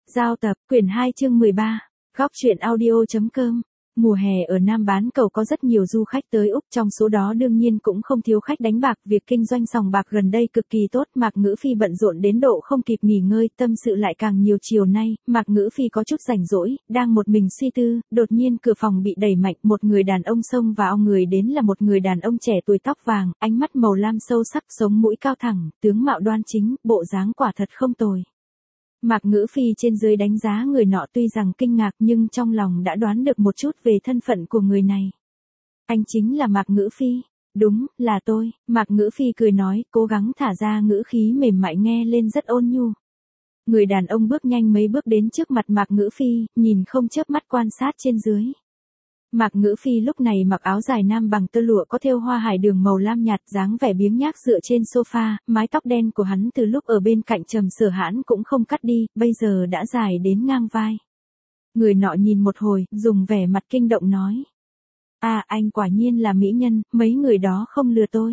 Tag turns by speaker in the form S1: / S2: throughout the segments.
S1: Giao tập, quyển 2 chương 13, góc truyện audio.com. Mùa hè ở Nam Bán Cầu có rất nhiều du khách tới Úc, trong số đó đương nhiên cũng không thiếu khách đánh bạc. Việc kinh doanh sòng bạc gần đây cực kỳ tốt, Mạc Ngữ Phi bận rộn đến độ không kịp nghỉ ngơi, tâm sự lại càng nhiều. Chiều nay, Mạc Ngữ Phi có chút rảnh rỗi, đang một mình suy tư, đột nhiên cửa phòng bị đẩy mạnh, một người đàn ông xông vào. Người đến là một người đàn ông trẻ tuổi, tóc vàng, ánh mắt màu lam sâu sắc, sống mũi cao thẳng, tướng mạo đoan chính, bộ dáng quả thật không tồi. Mạc Ngữ Phi trên dưới đánh giá người nọ, tuy rằng kinh ngạc nhưng trong lòng đã đoán được một chút về thân phận của người này. Anh chính là Mạc Ngữ Phi. Đúng, là tôi. Mạc Ngữ Phi cười nói, cố gắng thả ra ngữ khí mềm mại nghe lên rất ôn nhu. Người đàn ông bước nhanh mấy bước đến trước mặt Mạc Ngữ Phi, nhìn không chớp mắt quan sát trên dưới. Mạc Ngữ Phi lúc này mặc áo dài nam bằng tơ lụa có thêu hoa hải đường màu lam nhạt, dáng vẻ biếng nhác dựa trên sofa, mái tóc đen của hắn từ lúc ở bên cạnh Trầm Sở Hãn cũng không cắt đi, bây giờ đã dài đến ngang vai. Người nọ nhìn một hồi, dùng vẻ mặt kinh động nói. À, anh quả nhiên là mỹ nhân, mấy người đó không lừa tôi.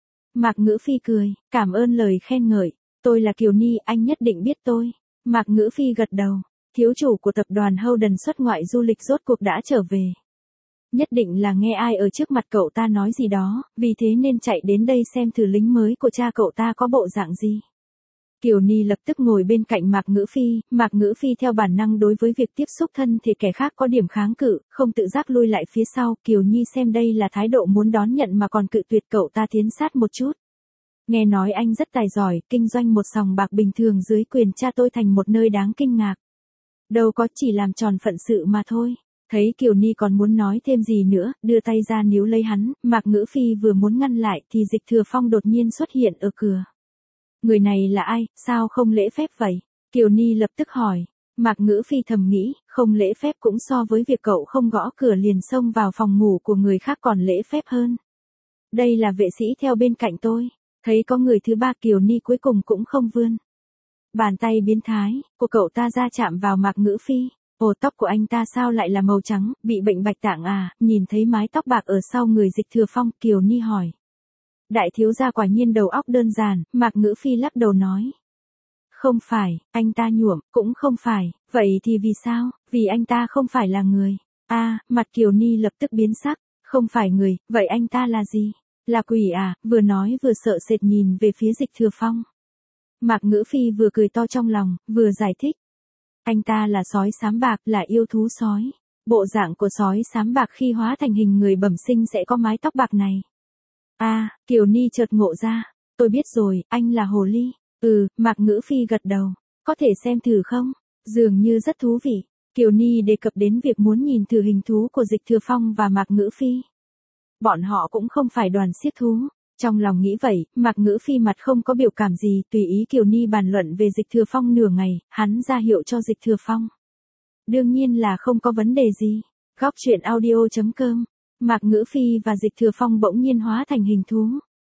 S1: Mạc Ngữ Phi cười, cảm ơn lời khen ngợi, tôi là Kiều Ni, anh nhất định biết tôi. Mạc Ngữ Phi gật đầu, thiếu chủ của tập đoàn Howden xuất ngoại du lịch rốt cuộc đã trở về. Nhất định là nghe ai ở trước mặt cậu ta nói gì đó, vì thế nên chạy đến đây xem thử lính mới của cha cậu ta có bộ dạng gì. Kiều Ni lập tức ngồi bên cạnh Mạc Ngữ Phi theo bản năng đối với việc tiếp xúc thân thì kẻ khác có điểm kháng cự, không tự giác lui lại phía sau. Kiều Nhi xem đây là thái độ muốn đón nhận mà còn cự tuyệt. Cậu ta tiến sát một chút. Nghe nói anh rất tài giỏi, kinh doanh một sòng bạc bình thường dưới quyền cha tôi thành một nơi đáng kinh ngạc. Đâu có, chỉ làm tròn phận sự mà thôi. Thấy Kiều Ni còn muốn nói thêm gì nữa, đưa tay ra níu lấy hắn, Mạc Ngữ Phi vừa muốn ngăn lại thì Dịch Thừa Phong đột nhiên xuất hiện ở cửa. Người này là ai, sao không lễ phép vậy? Kiều Ni lập tức hỏi. Mạc Ngữ Phi thầm nghĩ, không lễ phép cũng so với việc cậu không gõ cửa liền xông vào phòng ngủ của người khác còn lễ phép hơn. Đây là vệ sĩ theo bên cạnh tôi. Thấy có người thứ ba, Kiều Ni cuối cùng cũng không vươn bàn tay biến thái của cậu ta ra chạm vào Mạc Ngữ Phi. Ồ, tóc của anh ta sao lại là màu trắng, bị bệnh bạch tạng à? Nhìn thấy mái tóc bạc ở sau người Dịch Thừa Phong, Kiều Ni hỏi. Đại thiếu gia quả nhiên đầu óc đơn giản, Mạc Ngữ Phi lắc đầu nói. Không phải, anh ta nhuộm, cũng không phải, vậy thì vì sao? Vì anh ta không phải là người. À, mặt Kiều Ni lập tức biến sắc, không phải người, vậy anh ta là gì? Là quỷ à? Vừa nói vừa sợ sệt nhìn về phía Dịch Thừa Phong. Mạc Ngữ Phi vừa cười to trong lòng, vừa giải thích. Anh ta là sói xám bạc, là yêu thú sói. Bộ dạng của sói xám bạc khi hóa thành hình người bẩm sinh sẽ có mái tóc bạc này. À, Kiều Ni chợt ngộ ra. Tôi biết rồi, anh là hồ ly. Mạc Ngữ Phi gật đầu. Có thể xem thử không? Dường như rất thú vị. Kiều Ni đề cập đến việc muốn nhìn thử hình thú của Dịch Thừa Phong và Mạc Ngữ Phi. Bọn họ cũng không phải đoàn siết thú. Trong lòng nghĩ vậy, Mạc Ngữ Phi mặt không có biểu cảm gì, tùy ý Kiều Ni bàn luận về Dịch Thừa Phong nửa ngày, hắn ra hiệu cho Dịch Thừa Phong. Đương nhiên là không có vấn đề gì. Góc truyện audio.com. Mạc Ngữ Phi và Dịch Thừa Phong bỗng nhiên hóa thành hình thú.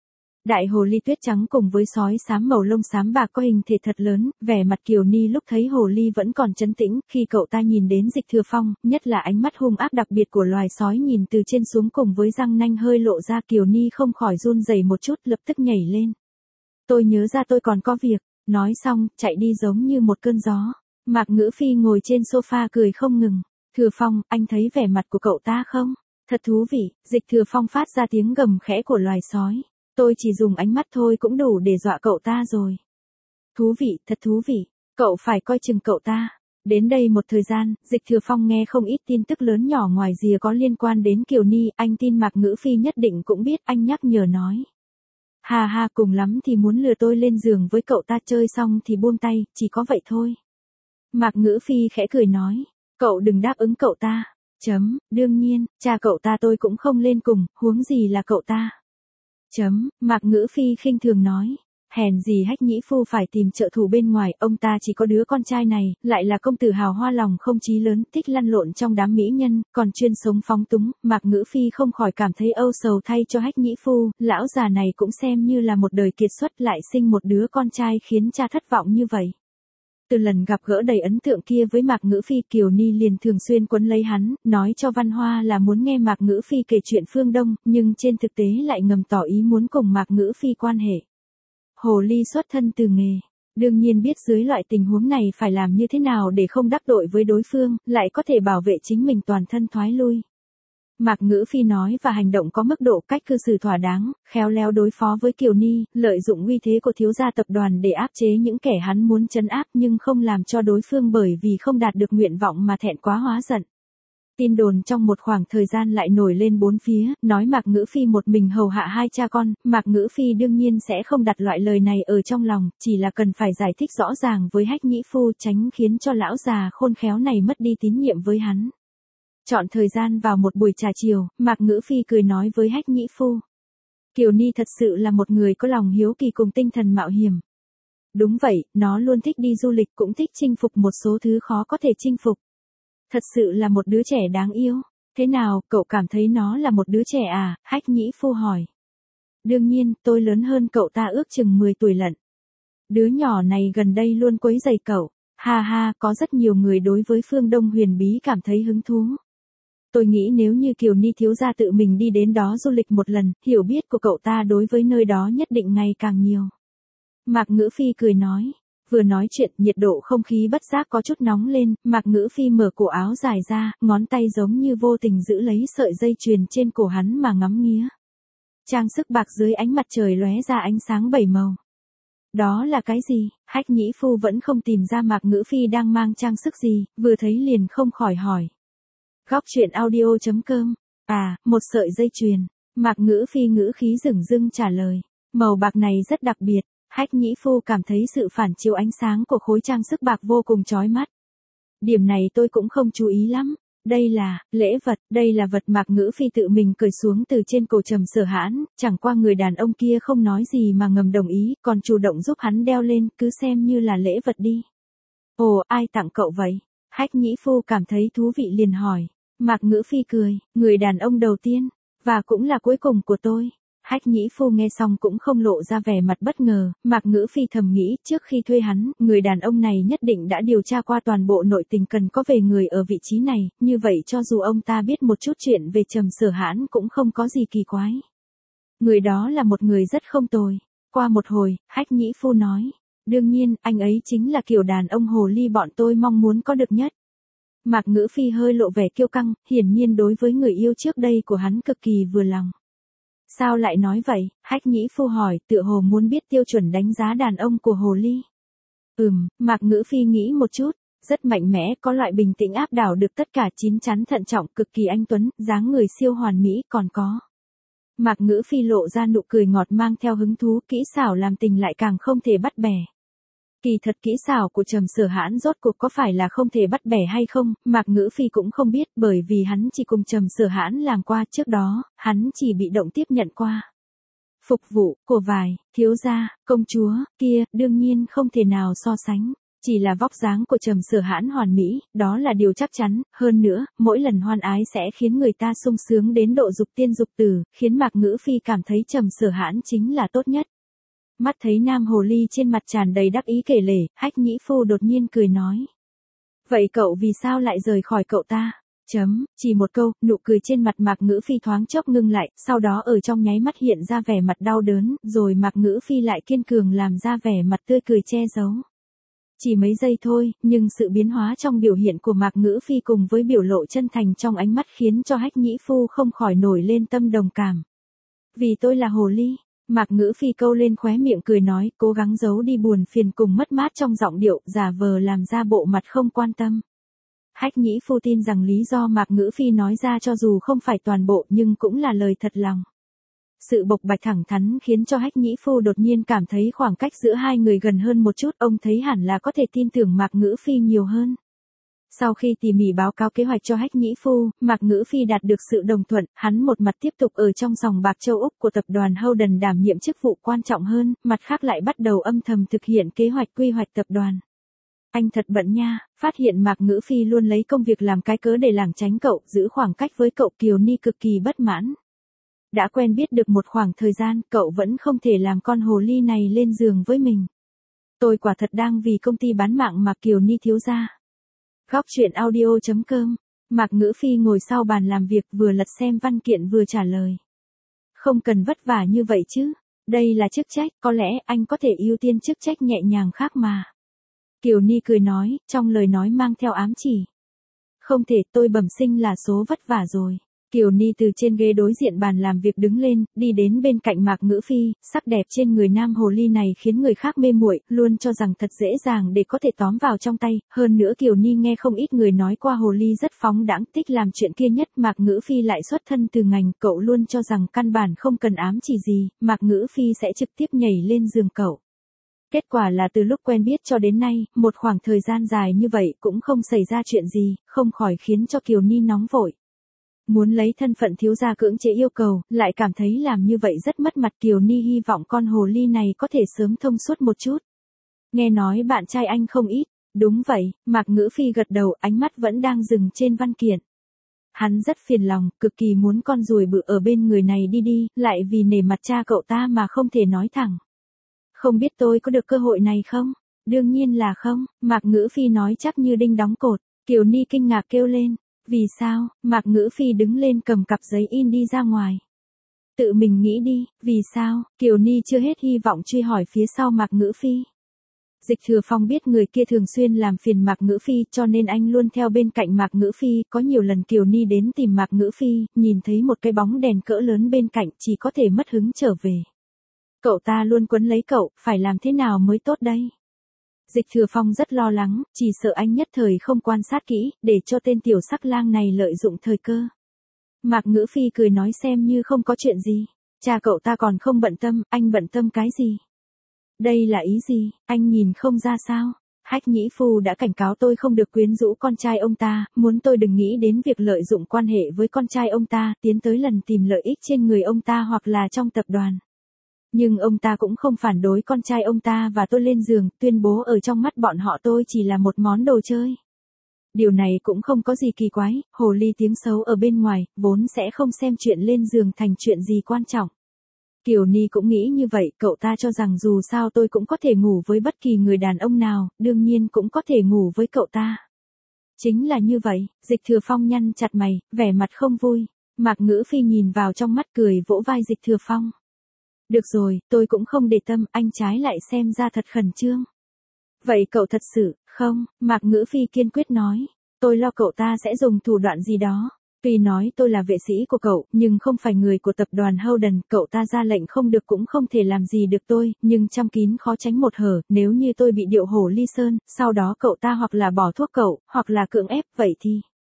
S1: Đại hồ ly tuyết trắng cùng với sói xám màu lông xám bạc có hình thể thật lớn, vẻ mặt Kiều Ni lúc thấy hồ ly vẫn còn trấn tĩnh, khi cậu ta nhìn đến Dịch Thừa Phong, nhất là ánh mắt hung ác đặc biệt của loài sói nhìn từ trên xuống cùng với răng nanh hơi lộ ra, Kiều Ni không khỏi run rẩy một chút, lập tức nhảy lên. Tôi nhớ ra tôi còn có việc, nói xong, chạy đi giống như một cơn gió. Mạc Ngữ Phi ngồi trên sofa cười không ngừng. Thừa Phong, anh thấy vẻ mặt của cậu ta không? Thật thú vị. Dịch Thừa Phong phát ra tiếng gầm khẽ của loài sói. Tôi chỉ dùng ánh mắt thôi cũng đủ để dọa cậu ta rồi. Thú vị, thật thú vị. Cậu phải coi chừng cậu ta. Đến đây một thời gian, Dịch Thừa Phong nghe không ít tin tức lớn nhỏ ngoài rìa có liên quan đến Kiều Ni. Anh tin Mạc Ngữ Phi nhất định cũng biết, anh nhắc nhở nói. Hà hà, cùng lắm thì muốn lừa tôi lên giường với cậu ta, chơi xong thì buông tay, chỉ có vậy thôi. Mạc Ngữ Phi khẽ cười nói. Cậu đừng đáp ứng cậu ta. Đương nhiên, cha cậu ta tôi cũng không lên cùng, huống gì là cậu ta. Mạc Ngữ Phi khinh thường nói. Hèn gì Hách Nhĩ Phu phải tìm trợ thủ bên ngoài, ông ta chỉ có đứa con trai này, lại là công tử hào hoa lòng không chí lớn, thích lăn lộn trong đám mỹ nhân, còn chuyên sống phóng túng. Mạc Ngữ Phi không khỏi cảm thấy âu sầu thay cho Hách Nhĩ Phu, lão già này cũng xem như là một đời kiệt xuất, lại sinh một đứa con trai khiến cha thất vọng như vậy. Từ lần gặp gỡ đầy ấn tượng kia với Mạc Ngữ Phi, Kiều Ni liền thường xuyên quấn lấy hắn, nói cho Văn Hoa là muốn nghe Mạc Ngữ Phi kể chuyện phương Đông, nhưng trên thực tế lại ngầm tỏ ý muốn cùng Mạc Ngữ Phi quan hệ. Hồ ly xuất thân từ nghề. Đương nhiên biết dưới loại tình huống này phải làm như thế nào để không đắc tội với đối phương, lại có thể bảo vệ chính mình toàn thân thoái lui. Mạc Ngữ Phi nói và hành động có mức độ cách cư xử thỏa đáng, khéo léo đối phó với Kiều Ni, lợi dụng uy thế của thiếu gia tập đoàn để áp chế những kẻ hắn muốn trấn áp nhưng không làm cho đối phương bởi vì không đạt được nguyện vọng mà thẹn quá hóa giận. Tin đồn trong một khoảng thời gian lại nổi lên bốn phía, nói Mạc Ngữ Phi một mình hầu hạ hai cha con, Mạc Ngữ Phi đương nhiên sẽ không đặt loại lời này ở trong lòng, chỉ là cần phải giải thích rõ ràng với Hách Nhĩ Phu tránh khiến cho lão già khôn khéo này mất đi tín nhiệm với hắn. Chọn thời gian vào một buổi trà chiều, Mạc Ngữ Phi cười nói với Hách Nhĩ Phu. Kiều Ni thật sự là một người có lòng hiếu kỳ cùng tinh thần mạo hiểm. Đúng vậy, nó luôn thích đi du lịch cũng thích chinh phục một số thứ khó có thể chinh phục. Thật sự là một đứa trẻ đáng yêu. Thế nào, cậu cảm thấy nó là một đứa trẻ à? Hách Nhĩ Phu hỏi. Đương nhiên, tôi lớn hơn cậu ta ước chừng 10 tuổi lận. Đứa nhỏ này gần đây luôn quấy rầy cậu. Ha ha, có rất nhiều người đối với Phương Đông Huyền Bí cảm thấy hứng thú. Tôi nghĩ nếu như Kiều Ni thiếu gia tự mình đi đến đó du lịch một lần, hiểu biết của cậu ta đối với nơi đó nhất định ngày càng nhiều. Mạc Ngữ Phi cười nói. Vừa nói chuyện, nhiệt độ không khí bất giác có chút nóng lên, Mạc Ngữ Phi mở cổ áo dài ra, ngón tay giống như vô tình giữ lấy sợi dây chuyền trên cổ hắn mà ngắm nghía. Trang sức bạc dưới ánh mặt trời lóe ra ánh sáng bảy màu. Đó là cái gì? Hách Nhĩ Phu vẫn không tìm ra Mạc Ngữ Phi đang mang trang sức gì, vừa thấy liền không khỏi hỏi. Góc truyện audio.com. À, một sợi dây chuyền. Mạc Ngữ Phi ngữ khí dửng dưng trả lời. Màu bạc này rất đặc biệt. Hách Nhĩ Phu cảm thấy sự phản chiếu ánh sáng của khối trang sức bạc vô cùng chói mắt. Điểm này tôi cũng không chú ý lắm. Đây là lễ vật, đây là vật Mạc Ngữ Phi tự mình cởi xuống từ trên cổ Trầm Sở Hãn, chẳng qua người đàn ông kia không nói gì mà ngầm đồng ý, còn chủ động giúp hắn đeo lên, cứ xem như là lễ vật đi. Ồ, ai tặng cậu vậy? Hách Nhĩ Phu cảm thấy thú vị liền hỏi. Mạc Ngữ Phi cười, người đàn ông đầu tiên, và cũng là cuối cùng của tôi. Hách Nhĩ Phu nghe xong cũng không lộ ra vẻ mặt bất ngờ, Mạc Ngữ Phi thầm nghĩ trước khi thuê hắn, người đàn ông này nhất định đã điều tra qua toàn bộ nội tình cần có về người ở vị trí này, như vậy cho dù ông ta biết một chút chuyện về Trầm Sở Hãn cũng không có gì kỳ quái. Người đó là một người rất không tồi. Qua một hồi, Hách Nhĩ Phu nói, đương nhiên, anh ấy chính là kiểu đàn ông hồ ly bọn tôi mong muốn có được nhất. Mạc Ngữ Phi hơi lộ vẻ kiêu căng, hiển nhiên đối với người yêu trước đây của hắn cực kỳ vừa lòng. Sao lại nói vậy? Hách Nhĩ Phu hỏi, tựa hồ muốn biết tiêu chuẩn đánh giá đàn ông của hồ ly. Mạc Ngữ Phi nghĩ một chút, rất mạnh mẽ, có loại bình tĩnh áp đảo được tất cả, chín chắn thận trọng, cực kỳ anh tuấn, dáng người siêu hoàn mỹ, còn có. Mạc Ngữ Phi lộ ra nụ cười ngọt mang theo hứng thú, kỹ xảo làm tình lại càng không thể bắt bẻ. Kỳ thật kỹ xảo của Trầm Sở Hãn rốt cuộc có phải là không thể bắt bẻ hay không, Mạc Ngữ Phi cũng không biết, bởi vì hắn chỉ cùng Trầm Sở Hãn làm qua, trước đó, hắn chỉ bị động tiếp nhận qua. Phục vụ, cổ vải, thiếu gia, công chúa, kia, đương nhiên không thể nào so sánh. Chỉ là vóc dáng của Trầm Sở Hãn hoàn mỹ, đó là điều chắc chắn, hơn nữa, mỗi lần hoan ái sẽ khiến người ta sung sướng đến độ dục tiên dục tử, khiến Mạc Ngữ Phi cảm thấy Trầm Sở Hãn chính là tốt nhất. Mắt thấy nam hồ ly trên mặt tràn đầy đắc ý kể lể, Hách Nhĩ Phu đột nhiên cười nói. Vậy cậu vì sao lại rời khỏi cậu ta? Chỉ một câu, nụ cười trên mặt Mạc Ngữ Phi thoáng chốc ngưng lại, sau đó ở trong nháy mắt hiện ra vẻ mặt đau đớn, rồi Mạc Ngữ Phi lại kiên cường làm ra vẻ mặt tươi cười che giấu. Chỉ mấy giây thôi, nhưng sự biến hóa trong biểu hiện của Mạc Ngữ Phi cùng với biểu lộ chân thành trong ánh mắt khiến cho Hách Nhĩ Phu không khỏi nổi lên tâm đồng cảm. Vì tôi là hồ ly. Mạc Ngữ Phi câu lên khóe miệng cười nói, cố gắng giấu đi buồn phiền cùng mất mát trong giọng điệu, giả vờ làm ra bộ mặt không quan tâm. Hách Nhĩ Phu tin rằng lý do Mạc Ngữ Phi nói ra cho dù không phải toàn bộ nhưng cũng là lời thật lòng. Sự bộc bạch thẳng thắn khiến cho Hách Nhĩ Phu đột nhiên cảm thấy khoảng cách giữa hai người gần hơn một chút, ông thấy hẳn là có thể tin tưởng Mạc Ngữ Phi nhiều hơn. Sau khi tỉ mỉ báo cáo kế hoạch cho Hách Nhĩ Phu, Mạc Ngữ Phi đạt được sự đồng thuận, hắn một mặt tiếp tục ở trong sòng bạc châu Úc của tập đoàn Howden đảm nhiệm chức vụ quan trọng hơn, mặt khác lại bắt đầu âm thầm thực hiện kế hoạch quy hoạch tập đoàn. Anh thật bận nha, phát hiện Mạc Ngữ Phi luôn lấy công việc làm cái cớ để lảng tránh cậu, giữ khoảng cách với cậu. Kiều Ni cực kỳ bất mãn. Đã quen biết được một khoảng thời gian, cậu vẫn không thể làm con hồ ly này lên giường với mình. Tôi quả thật đang vì công ty bán mạng mà Kiều Ni thiếu gia. Góc truyện audio.com. Mạc Ngữ Phi ngồi sau bàn làm việc vừa lật xem văn kiện vừa trả lời. Không cần vất vả như vậy chứ. Đây là chức trách, có lẽ anh có thể ưu tiên chức trách nhẹ nhàng khác mà. Kiều Ni cười nói, trong lời nói mang theo ám chỉ. Không thể, tôi bẩm sinh là số vất vả rồi. Kiều Ni từ trên ghế đối diện bàn làm việc đứng lên, đi đến bên cạnh Mạc Ngữ Phi, sắc đẹp trên người nam hồ ly này khiến người khác mê muội, luôn cho rằng thật dễ dàng để có thể tóm vào trong tay, hơn nữa Kiều Ni nghe không ít người nói qua hồ ly rất phóng đãng, thích làm chuyện kia nhất, Mạc Ngữ Phi lại xuất thân từ ngành, cậu luôn cho rằng căn bản không cần ám chỉ gì, Mạc Ngữ Phi sẽ trực tiếp nhảy lên giường cậu. Kết quả là từ lúc quen biết cho đến nay, một khoảng thời gian dài như vậy cũng không xảy ra chuyện gì, không khỏi khiến cho Kiều Ni nóng vội. Muốn lấy thân phận thiếu gia cưỡng chế yêu cầu, lại cảm thấy làm như vậy rất mất mặt. Kiều Ni hy vọng con hồ ly này có thể sớm thông suốt một chút. Nghe nói bạn trai anh không ít. Đúng vậy, Mạc Ngữ Phi gật đầu, ánh mắt vẫn đang dừng trên văn kiện. Hắn rất phiền lòng, cực kỳ muốn con ruồi bự ở bên người này đi đi, lại vì nể mặt cha cậu ta mà không thể nói thẳng. Không biết tôi có được cơ hội này không? Đương nhiên là không, Mạc Ngữ Phi nói chắc như đinh đóng cột. Kiều Ni kinh ngạc kêu lên. Vì sao? Mạc Ngữ Phi đứng lên cầm cặp giấy in đi ra ngoài. Tự mình nghĩ đi, vì sao? Kiều Ni chưa hết hy vọng truy hỏi phía sau Mạc Ngữ Phi. Dịch Thừa Phong biết người kia thường xuyên làm phiền Mạc Ngữ Phi cho nên anh luôn theo bên cạnh Mạc Ngữ Phi. Có nhiều lần Kiều Ni đến tìm Mạc Ngữ Phi, nhìn thấy một cái bóng đèn cỡ lớn bên cạnh chỉ có thể mất hứng trở về. Cậu ta luôn quấn lấy cậu, phải làm thế nào mới tốt đây? Dịch Thừa Phong rất lo lắng, chỉ sợ anh nhất thời không quan sát kỹ, để cho tên tiểu sắc lang này lợi dụng thời cơ. Mạc Ngữ Phi cười nói xem như không có chuyện gì. Cha cậu ta còn không bận tâm, anh bận tâm cái gì? Đây là ý gì, anh nhìn không ra sao? Hách Nhĩ Phu đã cảnh cáo tôi không được quyến rũ con trai ông ta, muốn tôi đừng nghĩ đến việc lợi dụng quan hệ với con trai ông ta, tiến tới lần tìm lợi ích trên người ông ta hoặc là trong tập đoàn. Nhưng ông ta cũng không phản đối con trai ông ta và tôi lên giường, tuyên bố ở trong mắt bọn họ tôi chỉ là một món đồ chơi. Điều này cũng không có gì kỳ quái, hồ ly tiếng xấu ở bên ngoài, vốn sẽ không xem chuyện lên giường thành chuyện gì quan trọng. Kiều Ni cũng nghĩ như vậy, cậu ta cho rằng dù sao tôi cũng có thể ngủ với bất kỳ người đàn ông nào, đương nhiên cũng có thể ngủ với cậu ta. Chính là như vậy, Dịch Thừa Phong nhăn chặt mày, vẻ mặt không vui. Mạc Ngữ Phi nhìn vào trong mắt cười vỗ vai Dịch Thừa Phong. Được rồi, tôi cũng không để tâm, anh trái lại xem ra thật khẩn trương. Vậy cậu thật sự, không, Mạc Ngữ Phi kiên quyết nói. Tôi lo cậu ta sẽ dùng thủ đoạn gì đó. Tuy nói tôi là vệ sĩ của cậu, nhưng không phải người của tập đoàn Howden, cậu ta ra lệnh không được cũng không thể làm gì được tôi, nhưng trăm kín khó tránh một hở, nếu như tôi bị điệu hổ ly sơn, sau đó cậu ta hoặc là bỏ thuốc cậu, hoặc là cưỡng ép, vậy thì.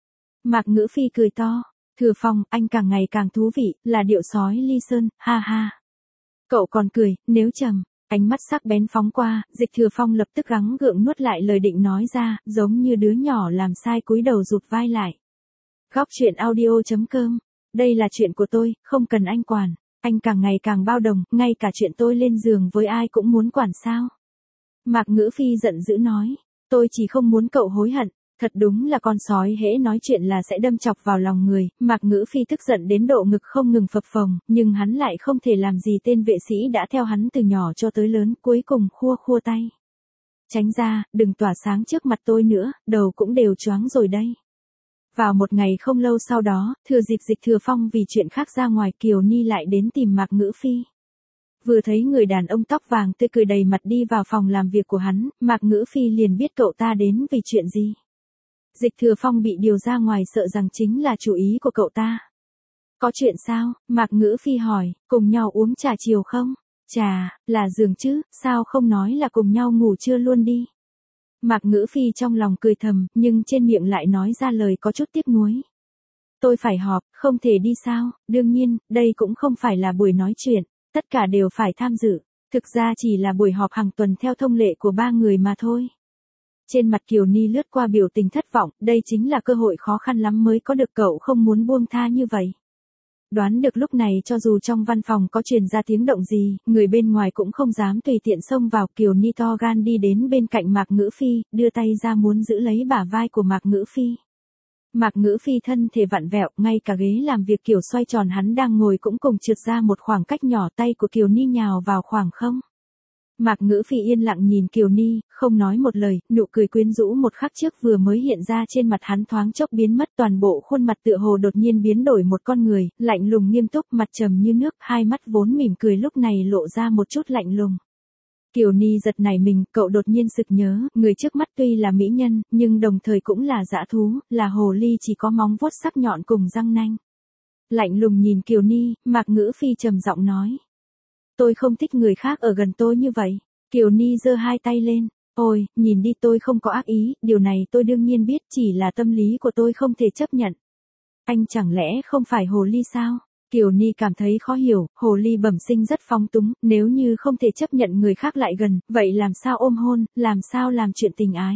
S1: Mạc Ngữ Phi cười to. Thừa Phong, anh càng ngày càng thú vị, là điệu sói ly sơn, ha ha. Cậu còn cười, nếu trầm, ánh mắt sắc bén phóng qua, Dịch Thừa Phong lập tức gắng gượng nuốt lại lời định nói ra, giống như đứa nhỏ làm sai cúi đầu rụt vai lại. Góc truyện audio.com, đây là chuyện của tôi, không cần anh quản, anh càng ngày càng bao đồng, ngay cả chuyện tôi lên giường với ai cũng muốn quản sao. Mạc Ngữ Phi giận dữ nói, tôi chỉ không muốn cậu hối hận. Thật đúng là con sói hễ nói chuyện là sẽ đâm chọc vào lòng người, Mạc Ngữ Phi tức giận đến độ ngực không ngừng phập phồng, nhưng hắn lại không thể làm gì tên vệ sĩ đã theo hắn từ nhỏ cho tới lớn, cuối cùng khua khua tay. Tránh ra, đừng tỏa sáng trước mặt tôi nữa, đầu cũng đều choáng rồi đây. Vào một ngày không lâu sau đó, thừa dịp Dịch Thừa Phong vì chuyện khác ra ngoài, Kiều Ni lại đến tìm Mạc Ngữ Phi. Vừa thấy người đàn ông tóc vàng tươi cười đầy mặt đi vào phòng làm việc của hắn, Mạc Ngữ Phi liền biết cậu ta đến vì chuyện gì. Dịch Thừa Phong bị điều ra ngoài sợ rằng chính là chủ ý của cậu ta. Có chuyện sao? Mạc Ngữ Phi hỏi, cùng nhau uống trà chiều không? Trà, là giường chứ, sao không nói là cùng nhau ngủ trưa luôn đi? Mạc Ngữ Phi trong lòng cười thầm, nhưng trên miệng lại nói ra lời có chút tiếc nuối. Tôi phải họp, không thể đi sao? Đương nhiên, đây cũng không phải là buổi nói chuyện, tất cả đều phải tham dự. Thực ra chỉ là buổi họp hàng tuần theo thông lệ của 3 người mà thôi. Trên mặt Kiều Ni lướt qua biểu tình thất vọng, đây chính là cơ hội khó khăn lắm mới có được, cậu không muốn buông tha như vậy. Đoán được lúc này cho dù trong văn phòng có truyền ra tiếng động gì, người bên ngoài cũng không dám tùy tiện xông vào. Kiều Ni to gan đi đến bên cạnh Mạc Ngữ Phi, đưa tay ra muốn giữ lấy bả vai của Mạc Ngữ Phi. Mạc Ngữ Phi thân thể vặn vẹo, ngay cả ghế làm việc kiểu xoay tròn hắn đang ngồi cũng cùng trượt ra một khoảng cách nhỏ, tay của Kiều Ni nhào vào khoảng không. Mạc Ngữ Phi yên lặng nhìn Kiều Ni, không nói một lời, nụ cười quyến rũ một khắc trước vừa mới hiện ra trên mặt hắn thoáng chốc biến mất, toàn bộ khuôn mặt tựa hồ đột nhiên biến đổi một con người, lạnh lùng nghiêm túc, mặt trầm như nước, hai mắt vốn mỉm cười lúc này lộ ra một chút lạnh lùng. Kiều Ni giật nảy mình, cậu đột nhiên sực nhớ, người trước mắt tuy là mỹ nhân, nhưng đồng thời cũng là dã thú, là hồ ly chỉ có móng vuốt sắc nhọn cùng răng nanh. Lạnh lùng nhìn Kiều Ni, Mạc Ngữ Phi trầm giọng nói. Tôi không thích người khác ở gần tôi như vậy. Kiều Ni giơ hai tay lên. Ôi, nhìn đi, tôi không có ác ý, điều này tôi đương nhiên biết, chỉ là tâm lý của tôi không thể chấp nhận. Anh chẳng lẽ không phải hồ ly sao? Kiều Ni cảm thấy khó hiểu, hồ ly bẩm sinh rất phóng túng, nếu như không thể chấp nhận người khác lại gần, vậy làm sao ôm hôn, làm sao làm chuyện tình ái?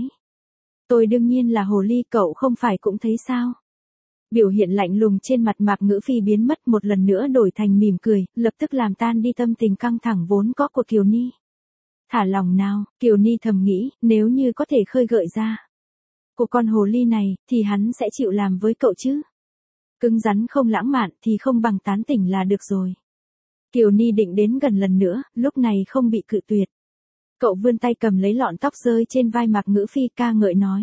S1: Tôi đương nhiên là hồ ly, cậu không phải cũng thấy sao? Biểu hiện lạnh lùng trên mặt Mạc Ngữ Phi biến mất, một lần nữa đổi thành mỉm cười, lập tức làm tan đi tâm tình căng thẳng vốn có của Kiều Ni. Thả lòng nào, Kiều Ni thầm nghĩ, nếu như có thể khơi gợi ra của con hồ ly này, thì hắn sẽ chịu làm với cậu chứ. Cứng rắn không lãng mạn thì không bằng tán tỉnh là được rồi. Kiều Ni định đến gần lần nữa, lúc này không bị cự tuyệt. Cậu vươn tay cầm lấy lọn tóc rơi trên vai Mạc Ngữ Phi, ca ngợi nói.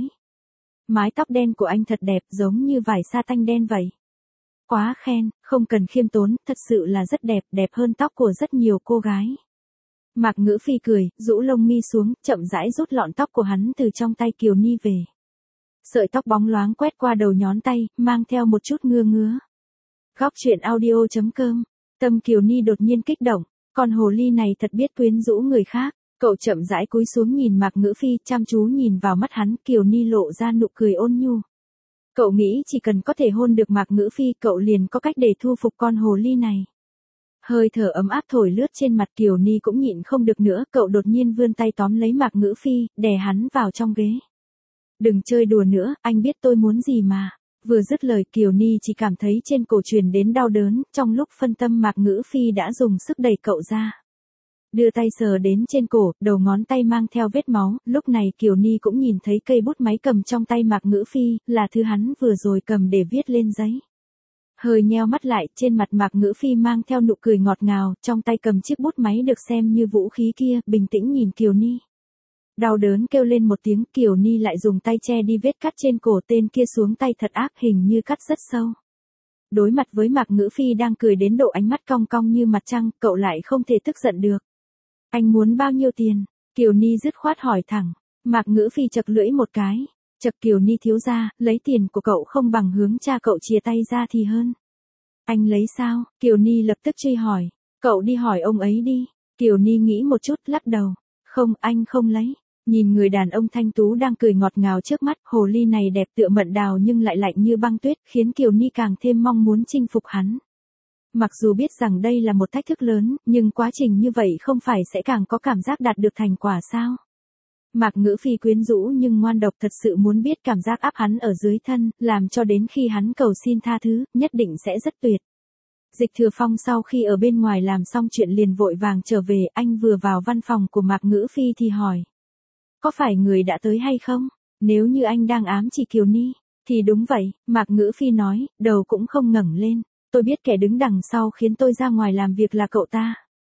S1: Mái tóc đen của anh thật đẹp, giống như vải sa tanh đen vậy. Quá khen, không cần khiêm tốn, thật sự là rất đẹp, đẹp hơn tóc của rất nhiều cô gái. Mạc Ngữ Phi cười, rũ lông mi xuống, chậm rãi rút lọn tóc của hắn từ trong tay Kiều Ni về. Sợi tóc bóng loáng quét qua đầu nhón tay, mang theo một chút ngứa ngứa. Góc truyện audio.com. Tâm Kiều Ni đột nhiên kích động, con hồ ly này thật biết quyến rũ người khác. Cậu chậm rãi cúi xuống nhìn Mạc Ngữ Phi, chăm chú nhìn vào mắt hắn, Kiều Ni lộ ra nụ cười ôn nhu. Cậu nghĩ chỉ cần có thể hôn được Mạc Ngữ Phi, cậu liền có cách để thu phục con hồ ly này. Hơi thở ấm áp thổi lướt trên mặt, Kiều Ni cũng nhịn không được nữa, cậu đột nhiên vươn tay tóm lấy Mạc Ngữ Phi, đè hắn vào trong ghế. Đừng chơi đùa nữa, anh biết tôi muốn gì mà. Vừa dứt lời, Kiều Ni chỉ cảm thấy trên cổ truyền đến đau đớn, trong lúc phân tâm Mạc Ngữ Phi đã dùng sức đẩy cậu ra. Đưa tay sờ đến trên cổ, đầu ngón tay mang theo vết máu, lúc này Kiều Ni cũng nhìn thấy cây bút máy cầm trong tay Mạc Ngữ Phi, là thứ hắn vừa rồi cầm để viết lên giấy. Hơi nheo mắt lại, trên mặt Mạc Ngữ Phi mang theo nụ cười ngọt ngào, trong tay cầm chiếc bút máy được xem như vũ khí kia, bình tĩnh nhìn Kiều Ni. Đau đớn kêu lên một tiếng, Kiều Ni lại dùng tay che đi vết cắt trên cổ tên kia xuống tay thật ác, hình như cắt rất sâu. Đối mặt với Mạc Ngữ Phi đang cười đến độ ánh mắt cong cong như mặt trăng, cậu lại không thể tức giận được. Anh muốn bao nhiêu tiền? Kiều Ni dứt khoát hỏi thẳng. Mạc Ngữ Phi chật lưỡi một cái. Chật, Kiều Ni thiếu gia, lấy tiền của cậu không bằng hướng cha cậu chia tay ra thì hơn. Anh lấy sao? Kiều Ni lập tức truy hỏi. Cậu đi hỏi ông ấy đi. Kiều Ni nghĩ một chút, lắc đầu. Không, anh không lấy. Nhìn người đàn ông thanh tú đang cười ngọt ngào trước mắt, hồ ly này đẹp tựa mận đào nhưng lại lạnh như băng tuyết, khiến Kiều Ni càng thêm mong muốn chinh phục hắn. Mặc dù biết rằng đây là một thách thức lớn, nhưng quá trình như vậy không phải sẽ càng có cảm giác đạt được thành quả sao? Mạc Ngữ Phi quyến rũ nhưng ngoan độc, thật sự muốn biết cảm giác áp hắn ở dưới thân, làm cho đến khi hắn cầu xin tha thứ, nhất định sẽ rất tuyệt. Dịch Thừa Phong sau khi ở bên ngoài làm xong chuyện liền vội vàng trở về, anh vừa vào văn phòng của Mạc Ngữ Phi thì hỏi. Có phải người đã tới hay không? Nếu như anh đang ám chỉ Kiều Ni, thì đúng vậy, Mạc Ngữ Phi nói, đầu cũng không ngẩng lên. Tôi biết kẻ đứng đằng sau khiến tôi ra ngoài làm việc là cậu ta.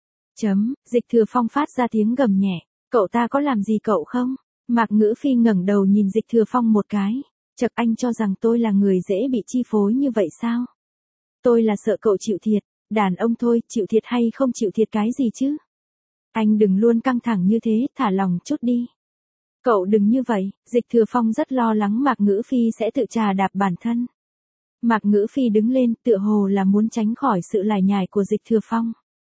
S1: Dịch Thừa Phong phát ra tiếng gầm nhẹ. Cậu ta có làm gì cậu không? Mạc Ngữ Phi ngẩng đầu nhìn Dịch Thừa Phong một cái. Chật, anh cho rằng tôi là người dễ bị chi phối như vậy sao? Tôi là sợ cậu chịu thiệt. Đàn ông thôi, chịu thiệt hay không chịu thiệt cái gì chứ? Anh đừng luôn căng thẳng như thế, thả lòng chút đi. Cậu đừng như vậy, Dịch Thừa Phong rất lo lắng Mạc Ngữ Phi sẽ tự trà đạp bản thân. Mạc Ngữ Phi đứng lên, tựa hồ là muốn tránh khỏi sự lải nhải của Dịch Thừa Phong.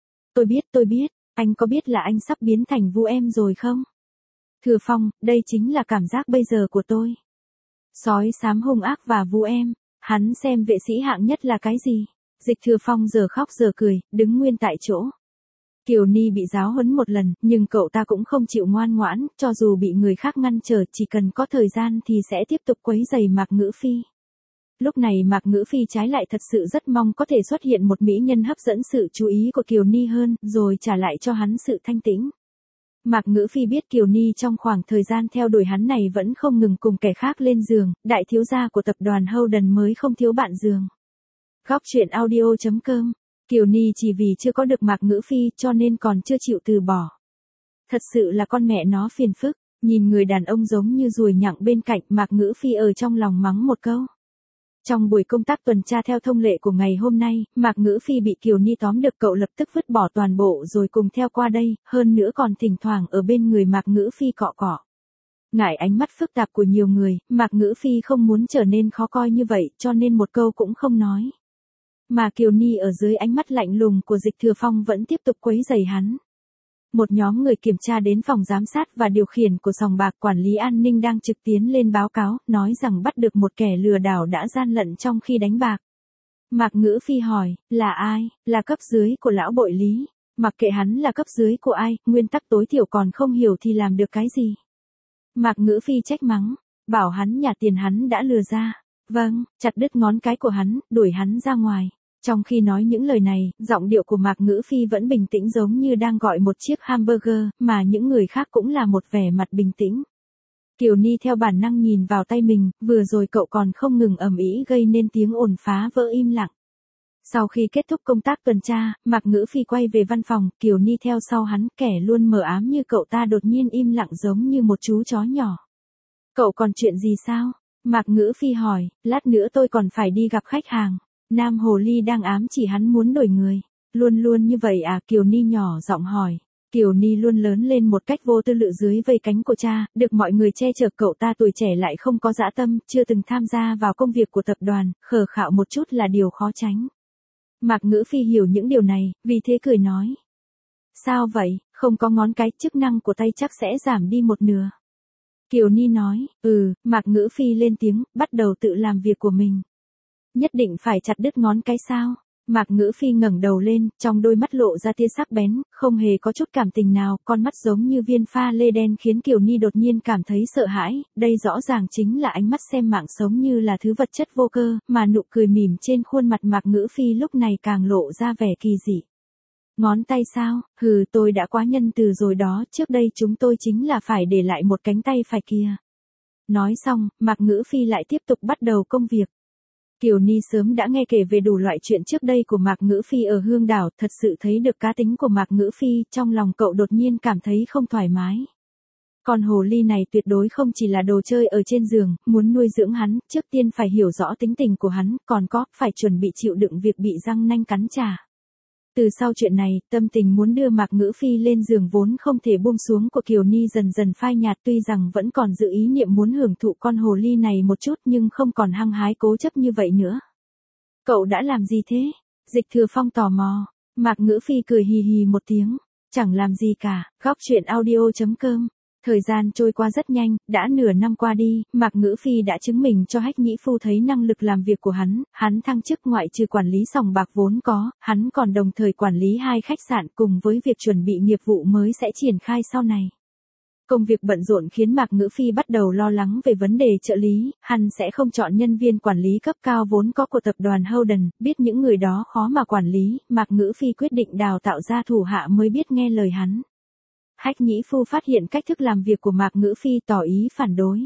S1: Tôi biết, anh có biết là anh sắp biến thành vu em rồi không? Thừa Phong, đây chính là cảm giác bây giờ của tôi. Sói xám hung ác và vu em, hắn xem vệ sĩ hạng nhất là cái gì? Dịch Thừa Phong giờ khóc giờ cười, đứng nguyên tại chỗ. Kiều Ni bị giáo huấn một lần, nhưng cậu ta cũng không chịu ngoan ngoãn, cho dù bị người khác ngăn trở, chỉ cần có thời gian thì sẽ tiếp tục quấy rầy Mạc Ngữ Phi. Lúc này Mạc Ngữ Phi trái lại thật sự rất mong có thể xuất hiện một mỹ nhân hấp dẫn sự chú ý của Kiều Ni hơn, rồi trả lại cho hắn sự thanh tĩnh. Mạc Ngữ Phi biết Kiều Ni trong khoảng thời gian theo đuổi hắn này vẫn không ngừng cùng kẻ khác lên giường, đại thiếu gia của tập đoàn Howden mới không thiếu bạn giường. Góc truyện audio.com. Kiều Ni chỉ vì chưa có được Mạc Ngữ Phi cho nên còn chưa chịu từ bỏ. Thật sự là con mẹ nó phiền phức, nhìn người đàn ông giống như ruồi nhặng bên cạnh, Mạc Ngữ Phi ở trong lòng mắng một câu. Trong buổi công tác tuần tra theo thông lệ của ngày hôm nay, Mạc Ngữ Phi bị Kiều Ni tóm được, cậu lập tức vứt bỏ toàn bộ rồi cùng theo qua đây, hơn nữa còn thỉnh thoảng ở bên người Mạc Ngữ Phi cọ cọ. Ngại ánh mắt phức tạp của nhiều người, Mạc Ngữ Phi không muốn trở nên khó coi như vậy, cho nên một câu cũng không nói. Mà Kiều Ni ở dưới ánh mắt lạnh lùng của Dịch Thừa Phong vẫn tiếp tục quấy rầy hắn. Một nhóm người kiểm tra đến phòng giám sát và điều khiển của sòng bạc, quản lý an ninh đang trực tiến lên báo cáo, nói rằng bắt được một kẻ lừa đảo đã gian lận trong khi đánh bạc. Mạc Ngữ Phi hỏi, là ai? Là cấp dưới của lão bội Lý. Mặc kệ hắn là cấp dưới của ai, nguyên tắc tối thiểu còn không hiểu thì làm được cái gì? Mạc Ngữ Phi trách mắng, bảo hắn nhả tiền hắn đã lừa ra. Vâng, chặt đứt ngón cái của hắn, đuổi hắn ra ngoài. Trong khi nói những lời này, giọng điệu của Mạc Ngữ Phi vẫn bình tĩnh giống như đang gọi một chiếc hamburger, mà những người khác cũng là một vẻ mặt bình tĩnh. Kiều Ni theo bản năng nhìn vào tay mình, vừa rồi cậu còn không ngừng ầm ĩ gây nên tiếng ồn phá vỡ im lặng. Sau khi kết thúc công tác tuần tra, Mạc Ngữ Phi quay về văn phòng, Kiều Ni theo sau hắn, kẻ luôn mờ ám như cậu ta đột nhiên im lặng giống như một chú chó nhỏ. Cậu còn chuyện gì sao? Mạc Ngữ Phi hỏi, lát nữa tôi còn phải đi gặp khách hàng. Nam Hồ Ly đang ám chỉ hắn muốn đổi người. Luôn luôn như vậy à? Kiều Ni nhỏ giọng hỏi. Kiều Ni luôn lớn lên một cách vô tư lự dưới vây cánh của cha, được mọi người che chở, cậu ta tuổi trẻ lại không có dã tâm, chưa từng tham gia vào công việc của tập đoàn, khờ khạo một chút là điều khó tránh. Mạc Ngữ Phi hiểu những điều này, vì thế cười nói. Sao vậy, không có ngón cái, chức năng của tay chắc sẽ giảm đi một nửa. Kiều Ni nói, Mạc Ngữ Phi lên tiếng, bắt đầu tự làm việc của mình. Nhất định phải chặt đứt ngón cái sao? Mạc Ngữ Phi ngẩng đầu lên, trong đôi mắt lộ ra tia sắc bén, không hề có chút cảm tình nào, con mắt giống như viên pha lê đen khiến Kiều Ni đột nhiên cảm thấy sợ hãi, đây rõ ràng chính là ánh mắt xem mạng sống như là thứ vật chất vô cơ, mà nụ cười mỉm trên khuôn mặt Mạc Ngữ Phi lúc này càng lộ ra vẻ kỳ dị. Ngón tay sao? Tôi đã quá nhân từ rồi đó, trước đây chúng tôi chính là phải để lại một cánh tay phải kia. Nói xong, Mạc Ngữ Phi lại tiếp tục bắt đầu công việc. Kiều Ni sớm đã nghe kể về đủ loại chuyện trước đây của Mạc Ngữ Phi ở Hương Đảo, thật sự thấy được cá tính của Mạc Ngữ Phi, trong lòng cậu đột nhiên cảm thấy không thoải mái. Con hồ ly này tuyệt đối không chỉ là đồ chơi ở trên giường, muốn nuôi dưỡng hắn, trước tiên phải hiểu rõ tính tình của hắn, còn có, phải chuẩn bị chịu đựng việc bị răng nanh cắn trả. Từ sau chuyện này, tâm tình muốn đưa Mạc Ngữ Phi lên giường vốn không thể buông xuống của Kiều Ni dần dần phai nhạt, tuy rằng vẫn còn giữ ý niệm muốn hưởng thụ con hồ ly này một chút nhưng không còn hăng hái cố chấp như vậy nữa. Cậu đã làm gì thế? Dịch Thừa Phong tò mò. Mạc Ngữ Phi cười hì hì một tiếng. Chẳng làm gì cả, góc chuyện audio.com. Thời gian trôi qua rất nhanh, đã nửa năm qua đi, Mạc Ngữ Phi đã chứng minh cho Hách Nhĩ Phu thấy năng lực làm việc của hắn thăng chức ngoại trừ quản lý sòng bạc vốn có, hắn còn đồng thời quản lý 2 khách sạn cùng với việc chuẩn bị nghiệp vụ mới sẽ triển khai sau này. Công việc bận rộn khiến Mạc Ngữ Phi bắt đầu lo lắng về vấn đề trợ lý, hắn sẽ không chọn nhân viên quản lý cấp cao vốn có của tập đoàn Howden, biết những người đó khó mà quản lý, Mạc Ngữ Phi quyết định đào tạo ra thủ hạ mới biết nghe lời hắn. Hách Nhĩ Phu phát hiện cách thức làm việc của Mạc Ngữ Phi tỏ ý phản đối.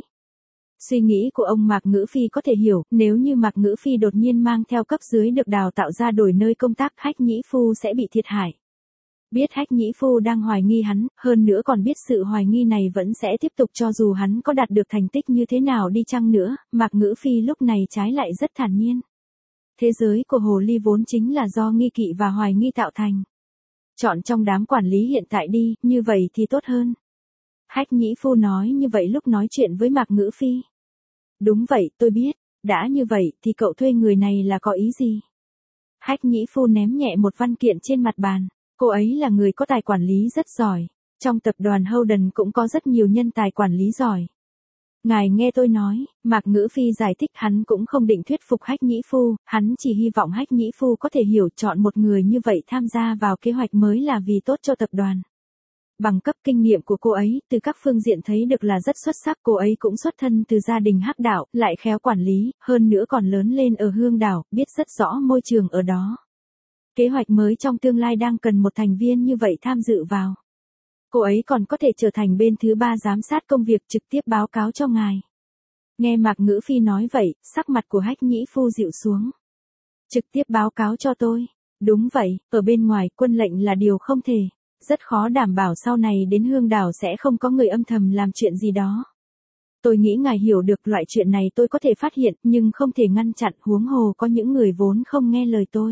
S1: Suy nghĩ của ông Mạc Ngữ Phi có thể hiểu, nếu như Mạc Ngữ Phi đột nhiên mang theo cấp dưới được đào tạo ra đổi nơi công tác, Hách Nhĩ Phu sẽ bị thiệt hại. Biết Hách Nhĩ Phu đang hoài nghi hắn, hơn nữa còn biết sự hoài nghi này vẫn sẽ tiếp tục cho dù hắn có đạt được thành tích như thế nào đi chăng nữa, Mạc Ngữ Phi lúc này trái lại rất thản nhiên. Thế giới của hồ ly vốn chính là do nghi kỵ và hoài nghi tạo thành. Chọn trong đám quản lý hiện tại đi, như vậy thì tốt hơn. Hách Nhĩ Phu nói như vậy lúc nói chuyện với Mạc Ngữ Phi. Đúng vậy, tôi biết, đã như vậy thì cậu thuê người này là có ý gì? Hách Nhĩ Phu ném nhẹ một văn kiện trên mặt bàn, cô ấy là người có tài quản lý rất giỏi. Trong tập đoàn Howden cũng có rất nhiều nhân tài quản lý giỏi. Ngài nghe tôi nói, Mạc Ngữ Phi giải thích hắn cũng không định thuyết phục Hách Nhĩ Phu, hắn chỉ hy vọng Hách Nhĩ Phu có thể hiểu chọn một người như vậy tham gia vào kế hoạch mới là vì tốt cho tập đoàn. Bằng cấp kinh nghiệm của cô ấy, từ các phương diện thấy được là rất xuất sắc, cô ấy cũng xuất thân từ gia đình Hắc Đạo, lại khéo quản lý, hơn nữa còn lớn lên ở Hương Đảo, biết rất rõ môi trường ở đó. Kế hoạch mới trong tương lai đang cần một thành viên như vậy tham dự vào. Cô ấy còn có thể trở thành bên thứ 3 giám sát công việc trực tiếp báo cáo cho ngài. Nghe Mạc Ngữ Phi nói vậy, sắc mặt của Hách Nhĩ Phu dịu xuống. Trực tiếp báo cáo cho tôi. Đúng vậy, ở bên ngoài quân lệnh là điều không thể. rất khó đảm bảo sau này đến Hương Đảo sẽ không có người âm thầm làm chuyện gì đó. Tôi nghĩ ngài hiểu được loại chuyện này tôi có thể phát hiện nhưng không thể ngăn chặn, huống hồ có những người vốn không nghe lời tôi.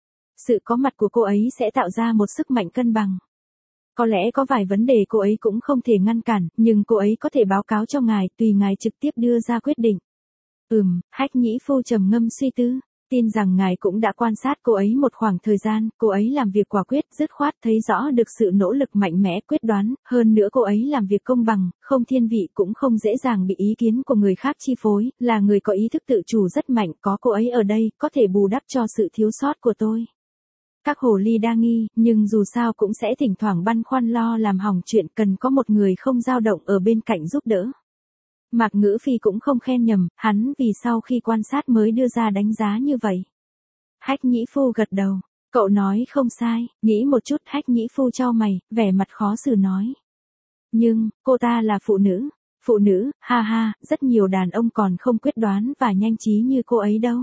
S1: Sự có mặt của cô ấy sẽ tạo ra một sức mạnh cân bằng. Có lẽ có vài vấn đề cô ấy cũng không thể ngăn cản, nhưng cô ấy có thể báo cáo cho ngài, tùy ngài trực tiếp đưa ra quyết định. Hách Nhĩ Phu trầm ngâm suy tư. Tin rằng ngài cũng đã quan sát cô ấy một khoảng thời gian, cô ấy làm việc quả quyết, dứt khoát, thấy rõ được sự nỗ lực mạnh mẽ, quyết đoán, hơn nữa cô ấy làm việc công bằng, không thiên vị cũng không dễ dàng bị ý kiến của người khác chi phối, là người có ý thức tự chủ rất mạnh, có cô ấy ở đây, có thể bù đắp cho sự thiếu sót của tôi. Các hồ ly đa nghi, nhưng dù sao cũng sẽ thỉnh thoảng băn khoăn lo làm hỏng chuyện, cần có một người không dao động ở bên cạnh giúp đỡ. Mạc Ngữ Phi cũng không khen nhầm, hắn vì sau khi quan sát mới đưa ra đánh giá như vậy. Hách Nhĩ Phu gật đầu, cậu nói không sai, nghĩ một chút. Hách Nhĩ Phu chau mày, vẻ mặt khó xử nói. Nhưng, cô ta là phụ nữ, ha ha, rất nhiều đàn ông còn không quyết đoán và nhanh trí như cô ấy đâu.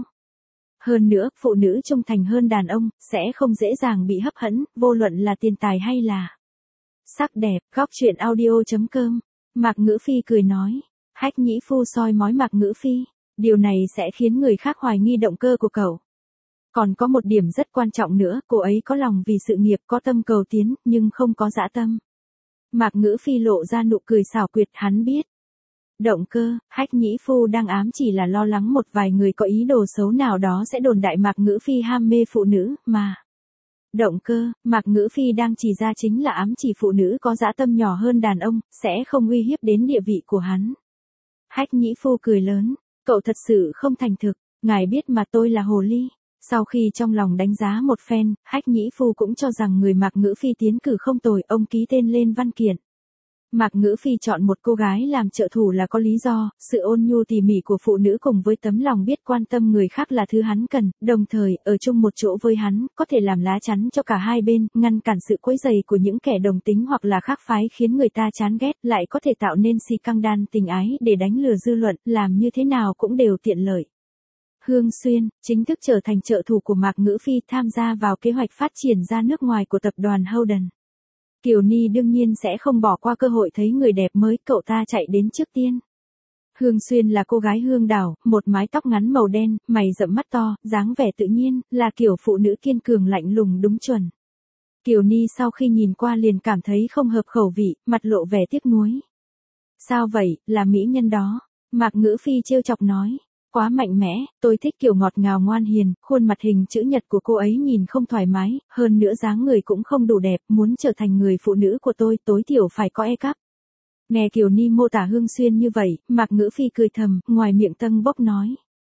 S1: Hơn nữa, phụ nữ trung thành hơn đàn ông, sẽ không dễ dàng bị hấp dẫn, vô luận là tiền tài hay là sắc đẹp. Góc truyện audio.com. Mạc Ngữ Phi cười nói. Hách Nhĩ Phu soi mói Mạc Ngữ Phi, điều này sẽ khiến người khác hoài nghi động cơ của cậu. Còn có một điểm rất quan trọng nữa, cô ấy có lòng vì sự nghiệp, có tâm cầu tiến, nhưng không có dã tâm. Mạc Ngữ Phi lộ ra nụ cười xảo quyệt, hắn biết. Động cơ, Hách Nhĩ Phu đang ám chỉ là lo lắng một vài người có ý đồ xấu nào đó sẽ đồn đại Mạc Ngữ Phi ham mê phụ nữ, mà. Động cơ, Mạc Ngữ Phi đang chỉ ra chính là ám chỉ phụ nữ có dã tâm nhỏ hơn đàn ông, sẽ không uy hiếp đến địa vị của hắn. Hách Nhĩ Phu cười lớn, cậu thật sự không thành thực, ngài biết mà tôi là hồ ly. Sau khi trong lòng đánh giá một phen, Hách Nhĩ Phu cũng cho rằng người Mạc Ngữ Phi tiến cử không tồi, ông ký tên lên văn kiện. Mạc Ngữ Phi chọn một cô gái làm trợ thủ là có lý do, sự ôn nhu tỉ mỉ của phụ nữ cùng với tấm lòng biết quan tâm người khác là thứ hắn cần, đồng thời, ở chung một chỗ với hắn, có thể làm lá chắn cho cả hai bên, ngăn cản sự quấy rầy của những kẻ đồng tính hoặc là khác phái khiến người ta chán ghét, lại có thể tạo nên si căng đan tình ái để đánh lừa dư luận, làm như thế nào cũng đều tiện lợi. Hương Xuyên, chính thức trở thành trợ thủ của Mạc Ngữ Phi, tham gia vào kế hoạch phát triển ra nước ngoài của tập đoàn Howden. Kiều Ni đương nhiên sẽ không bỏ qua cơ hội thấy người đẹp mới, cậu ta chạy đến trước tiên. Hương Xuyên là cô gái Hương Đảo, một mái tóc ngắn màu đen, mày rậm mắt to, dáng vẻ tự nhiên, là kiểu phụ nữ kiên cường lạnh lùng đúng chuẩn. Kiều Ni sau khi nhìn qua liền cảm thấy không hợp khẩu vị, mặt lộ vẻ tiếc nuối. Sao vậy, là mỹ nhân đó? Mạc Ngữ Phi trêu chọc nói. Quá mạnh mẽ, tôi thích kiểu ngọt ngào ngoan hiền, khuôn mặt hình chữ nhật của cô ấy nhìn không thoải mái, hơn nữa dáng người cũng không đủ đẹp, muốn trở thành người phụ nữ của tôi, tối thiểu phải có E cấp. Nghe Kiều Ni mô tả Hương Xuyên như vậy, Mạc Ngữ Phi cười thầm, ngoài miệng tâng bốc nói.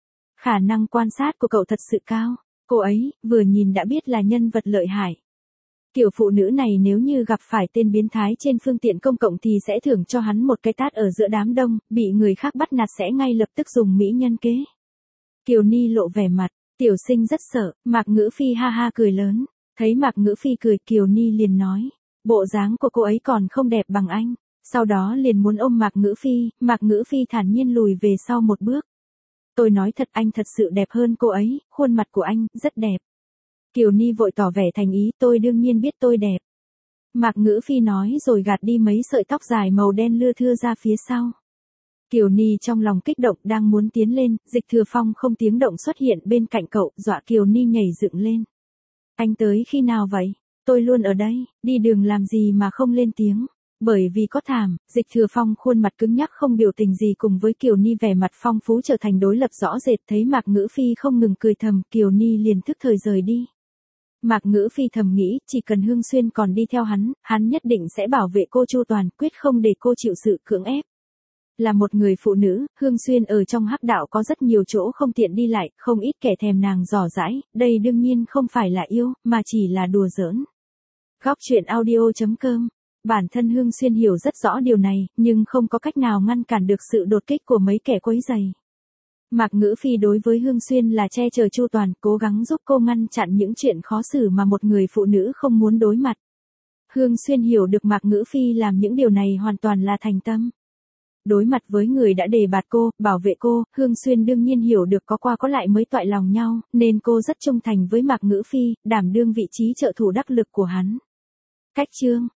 S1: Khả năng quan sát của cậu thật sự cao, cô ấy, vừa nhìn đã biết là nhân vật lợi hại. Kiểu phụ nữ này nếu như gặp phải tên biến thái trên phương tiện công cộng thì sẽ thưởng cho hắn một cái tát ở giữa đám đông, bị người khác bắt nạt sẽ ngay lập tức dùng mỹ nhân kế. Kiều Ni lộ vẻ mặt, tiểu sinh rất sợ, Mạc Ngữ Phi ha ha cười lớn, thấy Mạc Ngữ Phi cười Kiều Ni liền nói, bộ dáng của cô ấy còn không đẹp bằng anh, sau đó liền muốn ôm Mạc Ngữ Phi thản nhiên lùi về sau một bước. Tôi nói thật anh thật sự đẹp hơn cô ấy, khuôn mặt của anh, rất đẹp. Kiều Ni vội tỏ vẻ thành ý, tôi đương nhiên biết tôi đẹp. Mạc Ngữ Phi nói rồi gạt đi mấy sợi tóc dài màu đen lưa thưa ra phía sau. Kiều Ni trong lòng kích động đang muốn tiến lên, Dịch Thừa Phong không tiếng động xuất hiện bên cạnh cậu, dọa Kiều Ni nhảy dựng lên. Anh tới khi nào vậy? Tôi luôn ở đây, đi đường làm gì mà không lên tiếng? Bởi vì có thảm, Dịch Thừa Phong khuôn mặt cứng nhắc không biểu tình gì cùng với Kiều Ni vẻ mặt phong phú trở thành đối lập rõ rệt, thấy Mạc Ngữ Phi không ngừng cười thầm, Kiều Ni liền thức thời rời đi. Mạc Ngữ Phi thầm nghĩ, chỉ cần Hương Xuyên còn đi theo hắn nhất định sẽ bảo vệ cô chu toàn, quyết không để cô chịu sự cưỡng ép. Là một người phụ nữ, Hương Xuyên ở trong hắc đạo có rất nhiều chỗ không tiện đi lại, không ít kẻ thèm nàng dò dãi, đây đương nhiên không phải là yêu, mà chỉ là đùa giỡn. Góc truyện audio.com. Bản thân Hương Xuyên hiểu rất rõ điều này, nhưng không có cách nào ngăn cản được sự đột kích của mấy kẻ quấy rầy. Mạc Ngữ Phi đối với Hương Xuyên là che chở chu toàn, cố gắng giúp cô ngăn chặn những chuyện khó xử mà một người phụ nữ không muốn đối mặt. Hương Xuyên hiểu được Mạc Ngữ Phi làm những điều này hoàn toàn là thành tâm. Đối mặt với người đã đề bạt cô, bảo vệ cô, Hương Xuyên đương nhiên hiểu được có qua có lại mới toại lòng nhau, nên cô rất trung thành với Mạc Ngữ Phi, đảm đương vị trí trợ thủ đắc lực của hắn. Cách chương